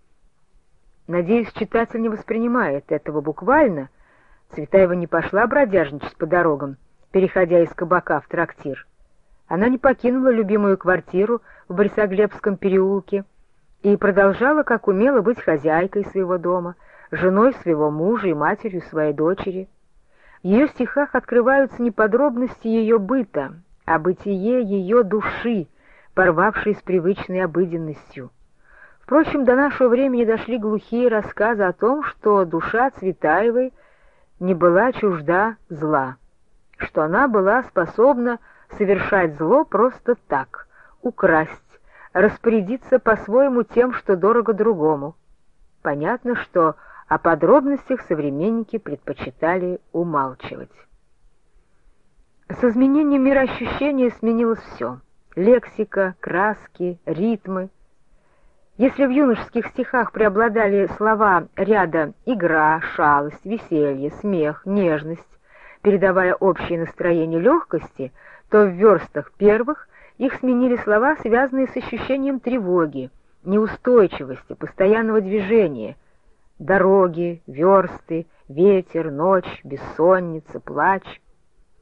Надеюсь, читатель не воспринимает этого буквально. Цветаева не пошла бродяжничать по дорогам, переходя из кабака в трактир. Она не покинула любимую квартиру в Борисоглебском переулке и продолжала, как умела, быть хозяйкой своего дома, женой своего мужа и матерью своей дочери. В ее стихах открываются не подробности ее быта, а бытие ее души, порвавшей с привычной обыденностью. Впрочем, до нашего времени дошли глухие рассказы о том, что душа Цветаевой не была чужда зла, что она была способна совершать зло просто так, украсть, распорядиться по-своему тем, что дорого другому. Понятно, что о подробностях современники предпочитали умалчивать. С изменением мироощущения сменилось все — лексика, краски, ритмы. Если в юношеских стихах преобладали слова ряда «игра», «шалость», «веселье», «смех», «нежность», передавая общее настроение легкости, то в верстах первых их сменили слова, связанные с ощущением тревоги, неустойчивости, постоянного движения, дороги, версты, ветер, ночь, бессонница, плач.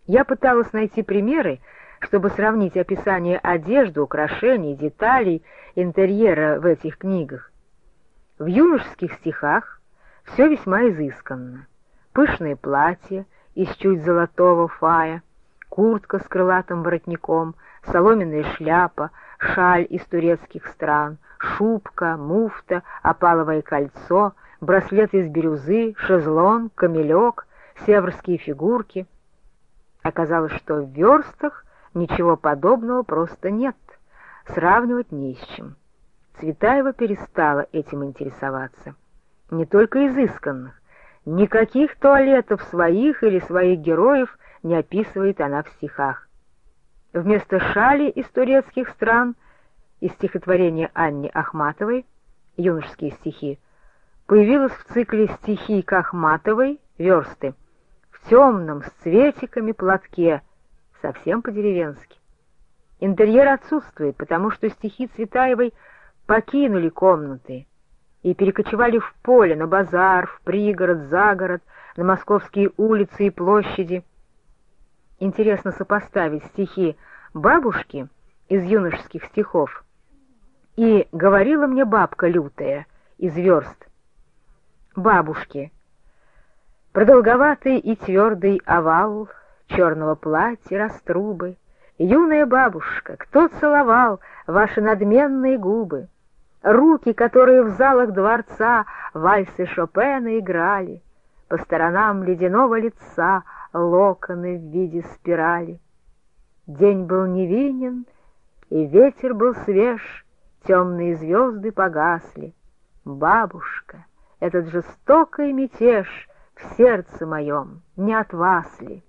Я пыталась найти примеры, чтобы сравнить описание одежды, украшений, деталей, интерьера в этих книгах. В юношеских стихах все весьма изысканно. Пышные платья из чуть золотого фая, куртка с крылатым воротником, соломенная шляпа, шаль из турецких стран, шубка, муфта, опаловое кольцо, браслет из бирюзы, шезлонг, камелек, северские фигурки. Оказалось, что в верстах ничего подобного просто нет, сравнивать не с чем. Цветаева перестала этим интересоваться. Не только изысканных, никаких туалетов своих или своих героев не описывает она в стихах. Вместо шали из турецких стран, из стихотворения Анни Ахматовой «Юношеские стихи», появилась в цикле стихи к Ахматовой «Версты» в темном, с цветиками платке, совсем по-деревенски. Интерьер отсутствует, потому что стихи Цветаевой покинули комнаты и перекочевали в поле, на базар, в пригород, за город, на московские улицы и площади. Интересно сопоставить стихи бабушки из юношеских стихов и «Говорила мне бабка лютая» из верст. Бабушки. Продолговатый и твердый овал черного платья раструбы. Юная бабушка, кто целовал ваши надменные губы? Руки, которые в залах дворца вальсы Шопена играли, по сторонам ледяного лица локоны в виде спирали. День был невинен, и ветер был свеж, темные звезды погасли. Бабушка, этот жестокий мятеж в сердце моем, не от вас ли?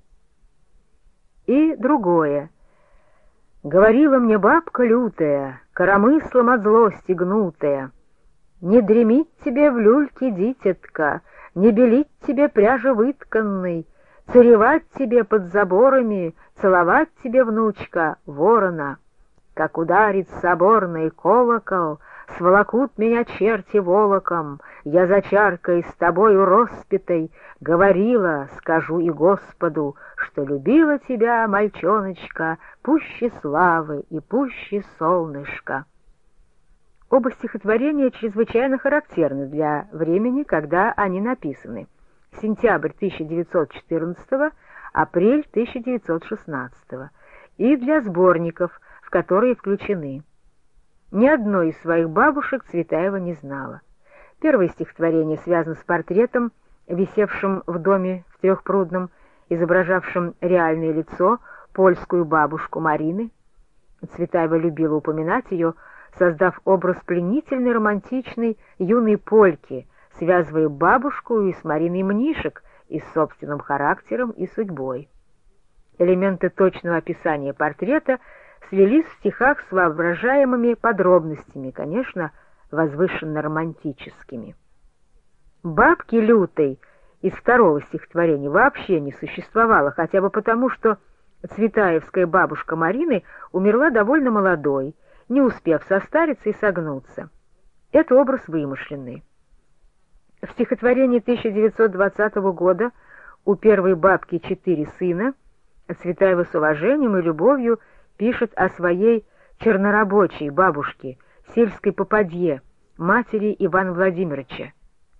И другое. Говорила мне бабка лютая, коромыслом от злости гнутая: не дремить тебе в люльке, дитятка, не белить тебе пряжа вытканной, царевать тебе под заборами, целовать тебе, внучка, ворона. Как ударит соборный колокол, сволокут меня черти волоком, я за чаркой с тобою роспятой говорила, скажу и Господу, что любила тебя, мальчоночка, пуще славы и пуще солнышка. Оба стихотворения чрезвычайно характерны для времени, когда они написаны. Сентябрь тысяча девятьсот четырнадцатого, апрель тысяча девятьсот шестнадцатого, и для сборников, в которые включены. Ни одной из своих бабушек Цветаева не знала. Первое стихотворение связано с портретом, висевшим в доме в Трехпрудном, изображавшим реальное лицо, польскую бабушку Марины. Цветаева любила упоминать ее, создав образ пленительной, романтичной юной польки, связывая бабушку и с Мариной Мнишек, и с собственным характером и судьбой. Элементы точного описания портрета свелись в стихах с воображаемыми подробностями, конечно, возвышенно-романтическими. Бабки лютой из второго стихотворения вообще не существовало, хотя бы потому, что цветаевская бабушка Марины умерла довольно молодой, не успев состариться и согнуться. Это образ вымышленный. В стихотворении тысяча девятьсот двадцатого года «У первой бабки четыре сына» Цветаева с уважением и любовью пишет о своей чернорабочей бабушке, сельской попадье, матери Ивана Владимировича.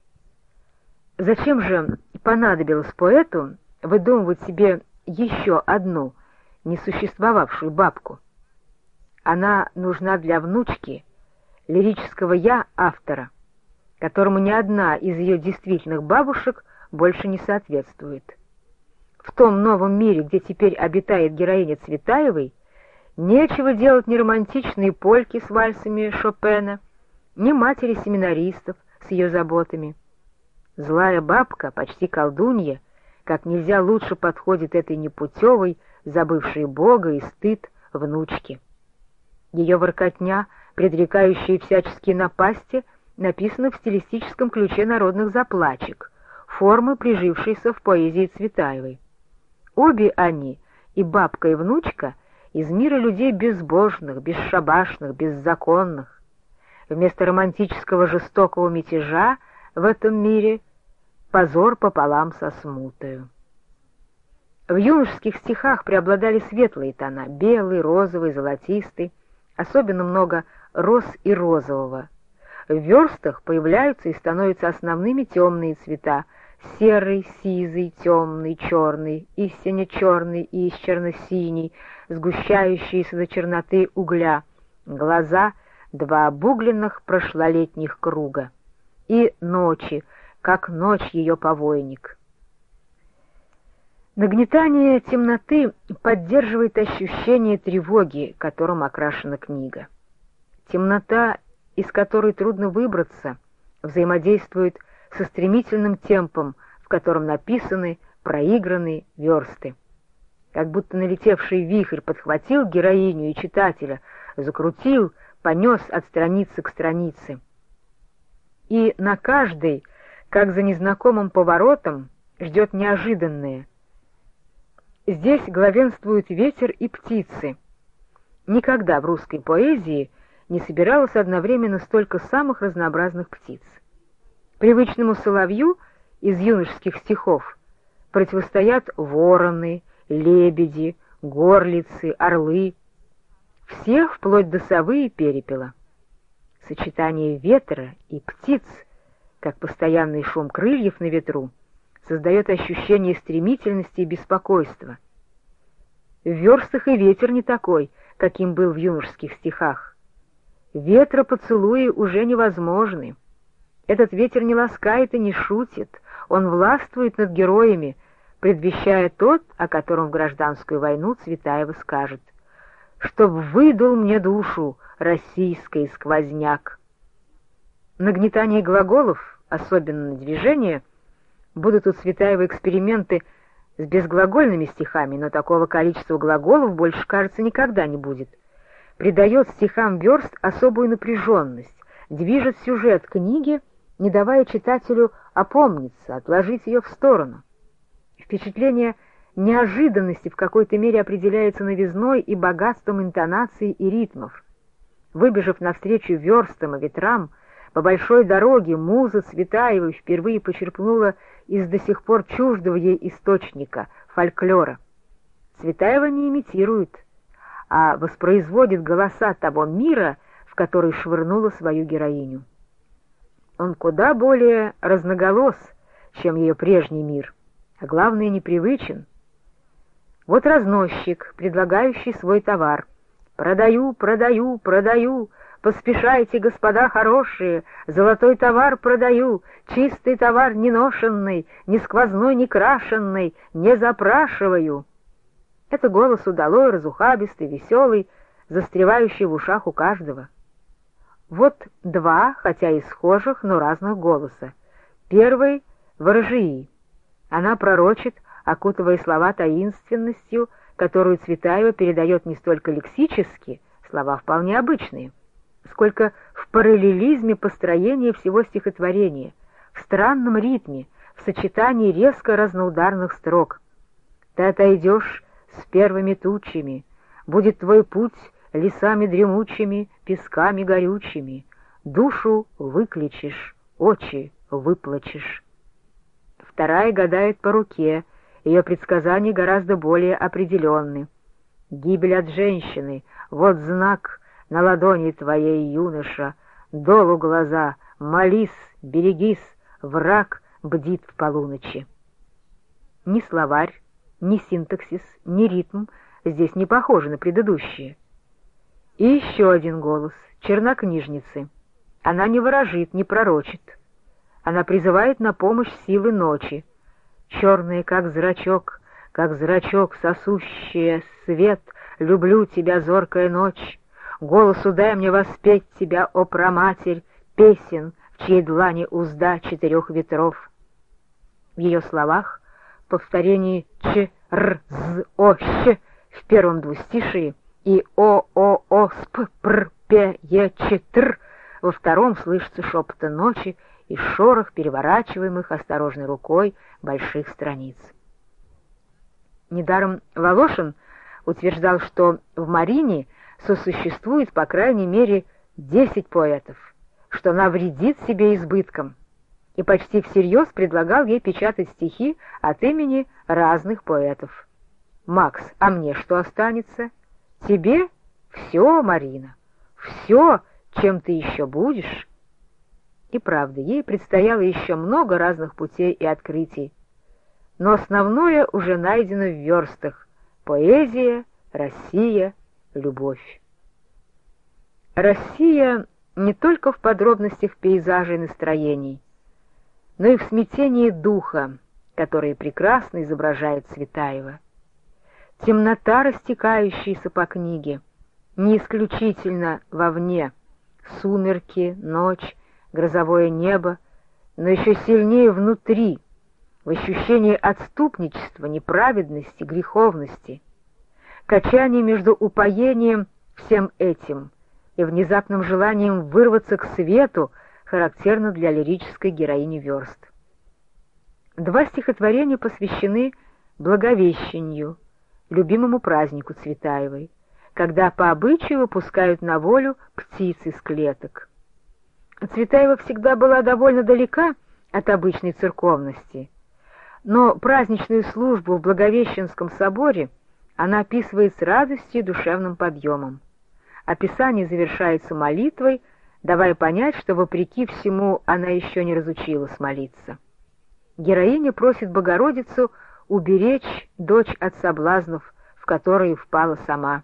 Зачем же понадобилось поэту выдумывать себе еще одну несуществовавшую бабку? Она нужна для внучки, лирического «я» автора, которому ни одна из ее действительных бабушек больше не соответствует. В том новом мире, где теперь обитает героиня Цветаевой, нечего делать ни романтичные польки с вальсами Шопена, ни матери семинаристов с ее заботами. Злая бабка, почти колдунья, как нельзя лучше подходит этой непутевой, забывшей Бога и стыд внучке. Ее воркотня, предрекающая всяческие напасти, написана в стилистическом ключе народных заплачек, формы, прижившейся в поэзии Цветаевой. Обе они, и бабка, и внучка, из мира людей безбожных, бесшабашных, беззаконных. Вместо романтического жестокого мятежа в этом мире позор пополам со смутою. В юношеских стихах преобладали светлые тона — белый, розовый, золотистый, особенно много роз и розового. В верстах появляются и становятся основными темные цвета — серый, сизый, темный, черный, истинно черный и черно-синий, сгущающиеся до черноты угля, глаза — два обугленных прошлолетних круга, и ночи, как ночь ее повойник. Нагнетание темноты поддерживает ощущение тревоги, которым окрашена книга. Темнота, из которой трудно выбраться, взаимодействует со стремительным темпом, в котором написаны, проиграны версты. Как будто налетевший вихрь подхватил героиню и читателя, закрутил, понес от страницы к странице. И на каждой, как за незнакомым поворотом, ждет неожиданное. Здесь главенствуют ветер и птицы. Никогда в русской поэзии не собиралось одновременно столько самых разнообразных птиц. Привычному соловью из юношеских стихов противостоят вороны, лебеди, горлицы, орлы, все вплоть до совы и перепела. Сочетание ветра и птиц, как постоянный шум крыльев на ветру, создает ощущение стремительности и беспокойства. В верстах и ветер не такой, каким был в юношеских стихах. Ветра поцелуи уже невозможны. Этот ветер не ласкает и не шутит, он властвует над героями, предвещая тот, о котором в гражданскую войну Цветаева скажет: «Чтоб выдул мне душу российский сквозняк». Нагнетание глаголов, особенно на движение, будут у Цветаева эксперименты с безглагольными стихами, но такого количества глаголов больше, кажется, никогда не будет. Придает стихам верст особую напряженность, движет сюжет книги, не давая читателю опомниться, отложить ее в сторону. Впечатление неожиданности в какой-то мере определяется новизной и богатством интонаций и ритмов. Выбежав навстречу верстам и ветрам, по большой дороге муза Цветаевой впервые почерпнула из до сих пор чуждого ей источника — фольклора. Цветаева не имитирует, а воспроизводит голоса того мира, в который швырнула свою героиню. Он куда более разноголос, чем ее прежний мир, а главное, непривычен. Вот разносчик, предлагающий свой товар. «Продаю, продаю, продаю, поспешайте, господа хорошие, золотой товар продаю, чистый товар неношенный, не сквозной, не крашенный, не запрашиваю». Это голос удалой, разухабистый, веселый, застревающий в ушах у каждого. Вот два, хотя и схожих, но разных голоса. Первый — ворожии. Она пророчит, окутывая слова таинственностью, которую Цветаева передает не столько лексически, слова вполне обычные, сколько в параллелизме построения всего стихотворения, в странном ритме, в сочетании резко разноударных строк. «Ты отойдешь с первыми тучами, будет твой путь лесами дремучими, песками горючими, душу выключишь, очи выплачешь». Вторая гадает по руке, ее предсказания гораздо более определенны. «Гибель от женщины, вот знак на ладони твоей, юноша, долу глаза, молись, берегись, враг бдит в полуночи». Ни словарь, ни синтаксис, ни ритм здесь не похожи на предыдущие. И еще один голос — чернокнижницы. Она не ворожит, не пророчит. Она призывает на помощь силы ночи. Черная, как зрачок, как зрачок, сосущая свет, люблю тебя, зоркая ночь. Голосу дай мне воспеть тебя, о праматерь, песен, в чьей длани узда четырех ветров. В ее словах повторение ч, р, з, о, щ в первом двустишии и о, о, о, сп, пр, пе, е, ч, тр во втором слышится шепота ночи и шорох переворачиваемых осторожной рукой больших страниц. Недаром Волошин утверждал, что в Марине сосуществует по крайней мере десять поэтов, что она вредит себе избытком, и почти всерьез предлагал ей печатать стихи от имени разных поэтов. Макс, а мне что останется? Тебе все, Марина, все, чем ты еще будешь. И правда, ей предстояло еще много разных путей и открытий, но основное уже найдено в верстах: поэзия, Россия, любовь. Россия не только в подробностях пейзажей и настроений, но и в смятении духа, который прекрасно изображает Цветаева. Темнота, растекающаяся по книге, не исключительно вовне: сумерки, ночь, грозовое небо, но еще сильнее внутри, в ощущении отступничества, неправедности, греховности, качание между упоением всем этим и внезапным желанием вырваться к свету, характерно для лирической героини верст. Два стихотворения посвящены Благовещению, любимому празднику Цветаевой, когда по обычаю выпускают на волю птиц из клеток. Цветаева всегда была довольно далека от обычной церковности, но праздничную службу в Благовещенском соборе она описывает с радостью и душевным подъемом. Описание завершается молитвой, давая понять, что вопреки всему она еще не разучилась молиться. Героиня просит Богородицу уберечь дочь от соблазнов, в которые впала сама.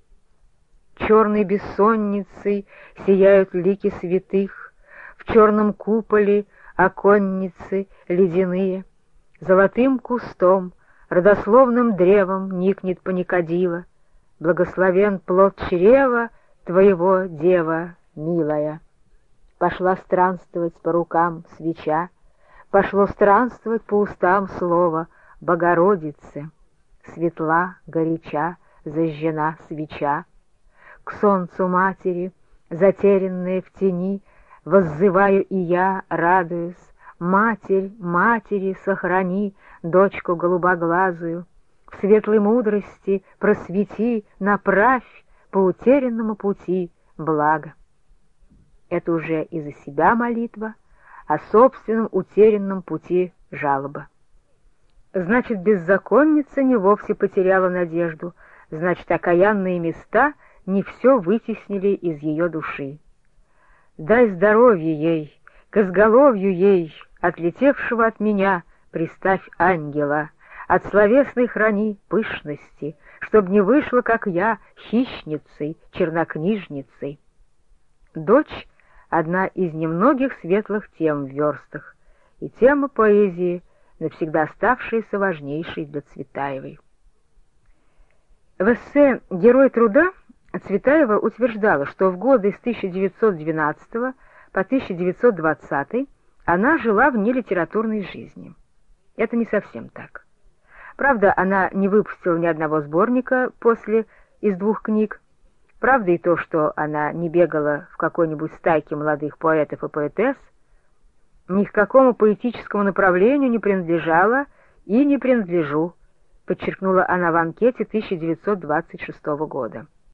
Черной бессонницей сияют лики святых, в черном куполе оконницы ледяные, золотым кустом, родословным древом никнет паникадила, благословен плод чрева твоего, дева милая. Пошла странствовать по рукам свеча, пошло странствовать по устам слово Богородицы. Светла, горяча, зажжена свеча. К солнцу матери, затерянная в тени, воззываю и я, радуюсь: Матерь, матери, сохрани дочку голубоглазую, в светлой мудрости просвети, направь по утерянному пути благо. Это уже и за себя молитва, о собственном утерянном пути жалоба. Значит, беззаконница не вовсе потеряла надежду, значит, окаянные места не все вытеснили из ее души. Дай здоровье ей, к изголовью ей, отлетевшего от меня, приставь ангела, от словесной храни пышности, чтоб не вышло, как я, хищницей, чернокнижницей. Дочь — одна из немногих светлых тем в верстах, и тема поэзии, навсегда оставшаяся важнейшей для Цветаевой. В эссе «Герой труда» Цветаева утверждала, что в годы с тысяча девятьсот двенадцатого по тысяча девятьсот двадцатый она жила вне литературной жизни. Это не совсем так. Правда, она не выпустила ни одного сборника после из двух книг. Правда и то, что она не бегала в какой-нибудь стайке молодых поэтов и поэтесс, ни к какому поэтическому направлению не принадлежала и не принадлежу, подчеркнула она в анкете тысяча девятьсот двадцать шестого года.